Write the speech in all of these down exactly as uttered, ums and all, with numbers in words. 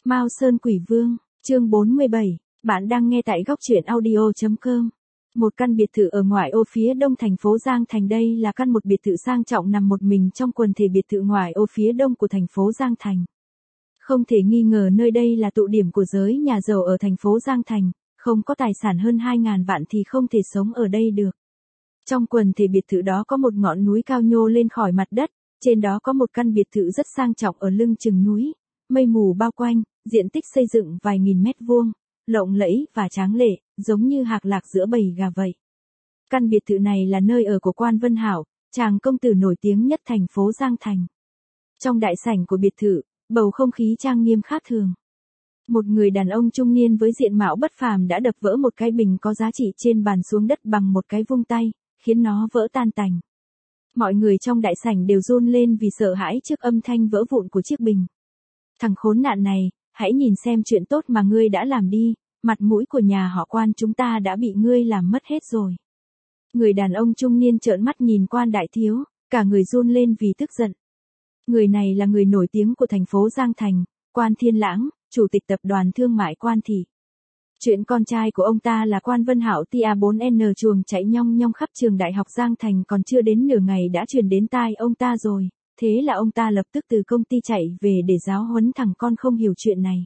Mao Sơn Quỷ Vương, chương bốn mươi bảy, bạn đang nghe tại góc truyện audio chấm com. Một căn biệt thự ở ngoại ô phía đông thành phố Giang Thành. Đây là căn một biệt thự sang trọng nằm một mình trong quần thể biệt thự ngoại ô phía đông của thành phố Giang Thành. Không thể nghi ngờ nơi đây là tụ điểm của giới nhà giàu ở thành phố Giang Thành, không có tài sản hơn hai nghìn vạn thì không thể sống ở đây được. Trong quần thể biệt thự đó có một ngọn núi cao nhô lên khỏi mặt đất, trên đó có một căn biệt thự rất sang trọng ở lưng chừng núi, mây mù bao quanh, diện tích xây dựng vài nghìn mét vuông, lộng lẫy và tráng lệ, giống như hạc lạc giữa bầy gà vậy. Căn biệt thự này là nơi ở của Quan Vân Hảo, chàng công tử nổi tiếng nhất thành phố Giang Thành. Trong đại sảnh của biệt thự, bầu không khí trang nghiêm khác thường. Một người đàn ông trung niên với diện mạo bất phàm đã đập vỡ một cái bình có giá trị trên bàn xuống đất bằng một cái vung tay, khiến nó vỡ tan tành. Mọi người trong đại sảnh đều run lên vì sợ hãi trước âm thanh vỡ vụn của chiếc bình. Thằng khốn nạn này, hãy nhìn xem chuyện tốt mà ngươi đã làm đi, mặt mũi của nhà họ Quan chúng ta đã bị ngươi làm mất hết rồi. Người đàn ông trung niên trợn mắt nhìn Quan đại thiếu, cả người run lên vì tức giận. Người này là người nổi tiếng của thành phố Giang Thành, Quan Thiên Lãng, chủ tịch tập đoàn thương mại Quan Thị. Chuyện con trai của ông ta là Quan Vân Hảo T A bốn N chuồng chạy nhong nhong khắp trường đại học Giang Thành còn chưa đến nửa ngày đã truyền đến tai ông ta rồi, thế là ông ta lập tức từ công ty chạy về để giáo huấn thằng con không hiểu chuyện này.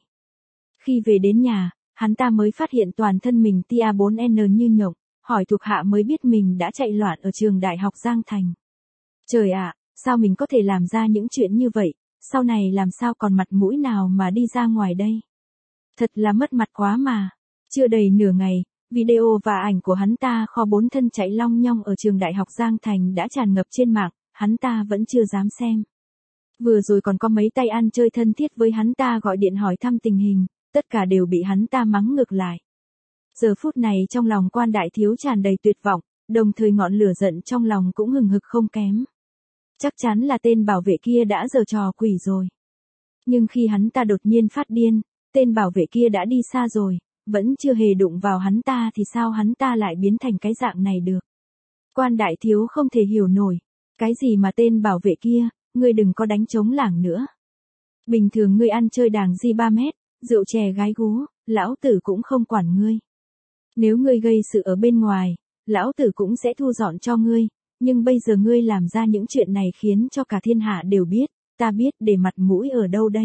Khi về đến nhà, hắn ta mới phát hiện toàn thân mình T A bốn N như nhộng, hỏi thuộc hạ mới biết mình đã chạy loạn ở trường đại học Giang Thành. Trời ạ, sao mình có thể làm ra những chuyện như vậy, sau này làm sao còn mặt mũi nào mà đi ra ngoài đây? Thật là mất mặt quá mà. Chưa đầy nửa ngày, video và ảnh của hắn ta kho bốn thân chạy long nhong ở trường đại học Giang Thành đã tràn ngập trên mạng, hắn ta vẫn chưa dám xem. Vừa rồi còn có mấy tay ăn chơi thân thiết với hắn ta gọi điện hỏi thăm tình hình, tất cả đều bị hắn ta mắng ngược lại. Giờ phút này trong lòng Quan đại thiếu tràn đầy tuyệt vọng, đồng thời ngọn lửa giận trong lòng cũng hừng hực không kém. Chắc chắn là tên bảo vệ kia đã giở trò quỷ rồi. Nhưng khi hắn ta đột nhiên phát điên, tên bảo vệ kia đã đi xa rồi, vẫn chưa hề đụng vào hắn ta thì sao hắn ta lại biến thành cái dạng này được. Quan đại thiếu không thể hiểu nổi. Cái gì mà tên bảo vệ kia, ngươi đừng có đánh trống lảng nữa. Bình thường ngươi ăn chơi đàng di ba mét, rượu chè gái gú, lão tử cũng không quản ngươi. Nếu ngươi gây sự ở bên ngoài, lão tử cũng sẽ thu dọn cho ngươi, nhưng bây giờ ngươi làm ra những chuyện này khiến cho cả thiên hạ đều biết, ta biết để mặt mũi ở đâu đây.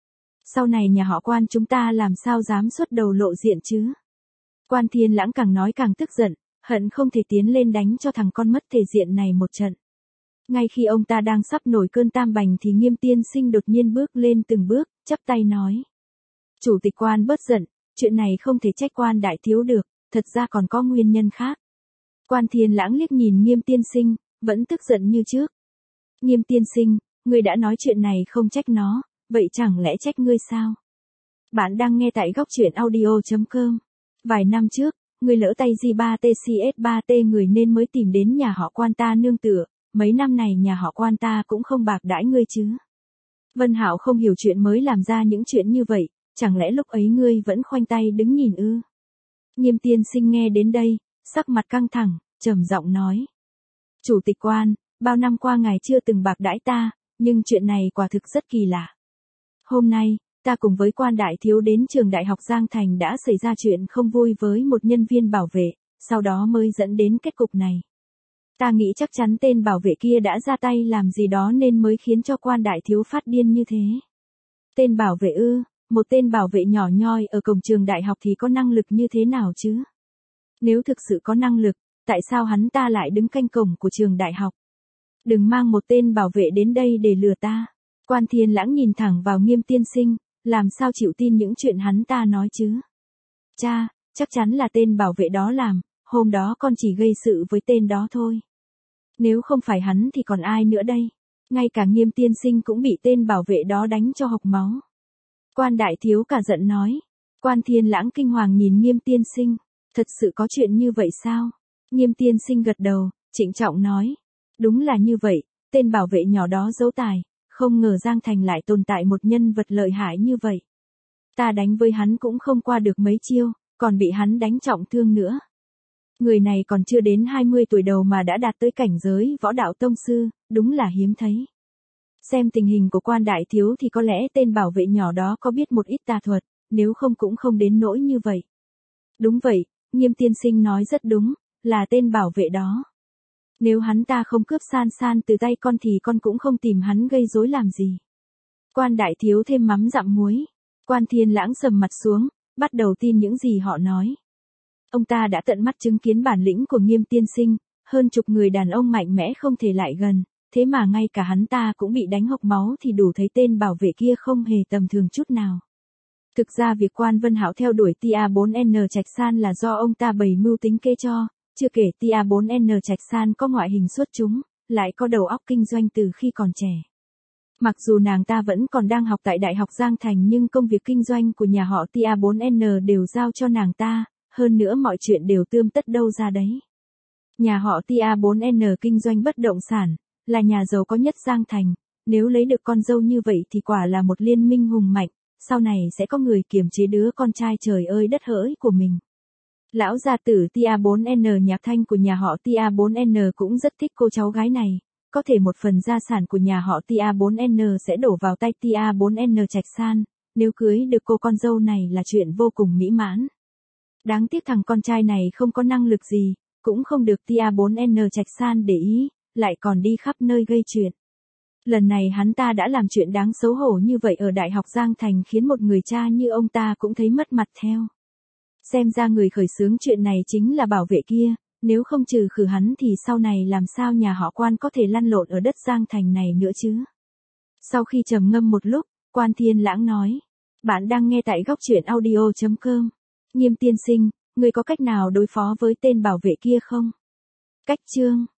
Sau này nhà họ Quan chúng ta làm sao dám xuất đầu lộ diện chứ. Quan Thiên Lãng càng nói càng tức giận, hận không thể tiến lên đánh cho thằng con mất thể diện này một trận. Ngay khi ông ta đang sắp nổi cơn tam bành thì Nghiêm Tiên Sinh đột nhiên bước lên từng bước, chắp tay nói. Chủ tịch Quan bớt giận, chuyện này không thể trách Quan đại thiếu được, thật ra còn có nguyên nhân khác. Quan Thiên Lãng liếc nhìn Nghiêm Tiên Sinh, vẫn tức giận như trước. Nghiêm Tiên Sinh, ngươi đã nói chuyện này không trách nó, vậy chẳng lẽ trách ngươi sao? Bạn đang nghe tại góc truyện audio chấm com. Vài năm trước, ngươi lỡ tay G ba T C S ba T người nên mới tìm đến nhà họ Quan ta nương tựa, mấy năm này nhà họ Quan ta cũng không bạc đãi ngươi chứ. Vân Hảo không hiểu chuyện mới làm ra những chuyện như vậy, chẳng lẽ lúc ấy ngươi vẫn khoanh tay đứng nhìn ư? Nghiêm Tiên Sinh nghe đến đây, sắc mặt căng thẳng, trầm giọng nói. Chủ tịch Quan, bao năm qua ngài chưa từng bạc đãi ta, nhưng chuyện này quả thực rất kỳ lạ. Hôm nay, ta cùng với Quan đại thiếu đến trường đại học Giang Thành đã xảy ra chuyện không vui với một nhân viên bảo vệ, sau đó mới dẫn đến kết cục này. Ta nghĩ chắc chắn tên bảo vệ kia đã ra tay làm gì đó nên mới khiến cho Quan đại thiếu phát điên như thế. Tên bảo vệ ư, một tên bảo vệ nhỏ nhoi ở cổng trường đại học thì có năng lực như thế nào chứ? Nếu thực sự có năng lực, tại sao hắn ta lại đứng canh cổng của trường đại học? Đừng mang một tên bảo vệ đến đây để lừa ta. Quan Thiên Lãng nhìn thẳng vào Nghiêm Tiên Sinh, làm sao chịu tin những chuyện hắn ta nói chứ? Cha, chắc chắn là tên bảo vệ đó làm, hôm đó con chỉ gây sự với tên đó thôi. Nếu không phải hắn thì còn ai nữa đây? Ngay cả Nghiêm Tiên Sinh cũng bị tên bảo vệ đó đánh cho hộc máu. Quan đại thiếu cả giận nói. Quan Thiên Lãng kinh hoàng nhìn Nghiêm Tiên Sinh, thật sự có chuyện như vậy sao? Nghiêm Tiên Sinh gật đầu, trịnh trọng nói. Đúng là như vậy, tên bảo vệ nhỏ đó giấu tài, không ngờ Giang Thành lại tồn tại một nhân vật lợi hại như vậy. Ta đánh với hắn cũng không qua được mấy chiêu, còn bị hắn đánh trọng thương nữa. Người này còn chưa đến hai mươi tuổi đầu mà đã đạt tới cảnh giới võ đạo tông sư, đúng là hiếm thấy. Xem tình hình của quan đại thiếu thì có lẽ tên bảo vệ nhỏ đó có biết một ít tà thuật, nếu không cũng không đến nỗi như vậy. Đúng vậy, Nghiêm tiên sinh nói rất đúng, là tên bảo vệ đó. Nếu hắn ta không cướp San San từ tay con thì con cũng không tìm hắn gây rối làm gì. Quan đại thiếu thêm mắm dặm muối. Quan Thiên Lãng sầm mặt xuống, bắt đầu tin những gì họ nói. Ông ta đã tận mắt chứng kiến bản lĩnh của Nghiêm tiên sinh, hơn chục người đàn ông mạnh mẽ không thể lại gần, thế mà ngay cả hắn ta cũng bị đánh hộc máu thì đủ thấy tên bảo vệ kia không hề tầm thường chút nào. Thực ra việc Quan Vân Hạo theo đuổi Tia bốn N Trạch San là do ông ta bày mưu tính kế cho, chưa kể Tia bốn N Trạch San có ngoại hình xuất chúng, lại có đầu óc kinh doanh từ khi còn trẻ. Mặc dù nàng ta vẫn còn đang học tại Đại học Giang Thành nhưng công việc kinh doanh của nhà họ Tia bốn N đều giao cho nàng ta, hơn nữa mọi chuyện đều tươm tất đâu ra đấy. Nhà họ Tia bốn N kinh doanh bất động sản, là nhà giàu có nhất Giang Thành, nếu lấy được con dâu như vậy thì quả là một liên minh hùng mạnh, sau này sẽ có người kiềm chế đứa con trai trời ơi đất hỡi của mình. Lão gia tử Tia bốn N Nhạc Thanh của nhà họ Tia bốn N cũng rất thích cô cháu gái này, có thể một phần gia sản của nhà họ Tia bốn N sẽ đổ vào tay Tia bốn N Trạch San, nếu cưới được cô con dâu này là chuyện vô cùng mỹ mãn. Đáng tiếc thằng con trai này không có năng lực gì, cũng không được Tia bốn N Trạch San để ý, lại còn đi khắp nơi gây chuyện. Lần này hắn ta đã làm chuyện đáng xấu hổ như vậy ở Đại học Giang Thành khiến một người cha như ông ta cũng thấy mất mặt theo. Xem ra người khởi xướng chuyện này chính là bảo vệ kia, nếu không trừ khử hắn thì sau này làm sao nhà họ Quan có thể lăn lộn ở đất Giang Thành này nữa chứ. Sau khi trầm ngâm một lúc, Quan Thiên Lãng nói, bạn đang nghe tại góc truyện audio chấm com. Nghiêm tiên sinh, người có cách nào đối phó với tên bảo vệ kia không? Cách chương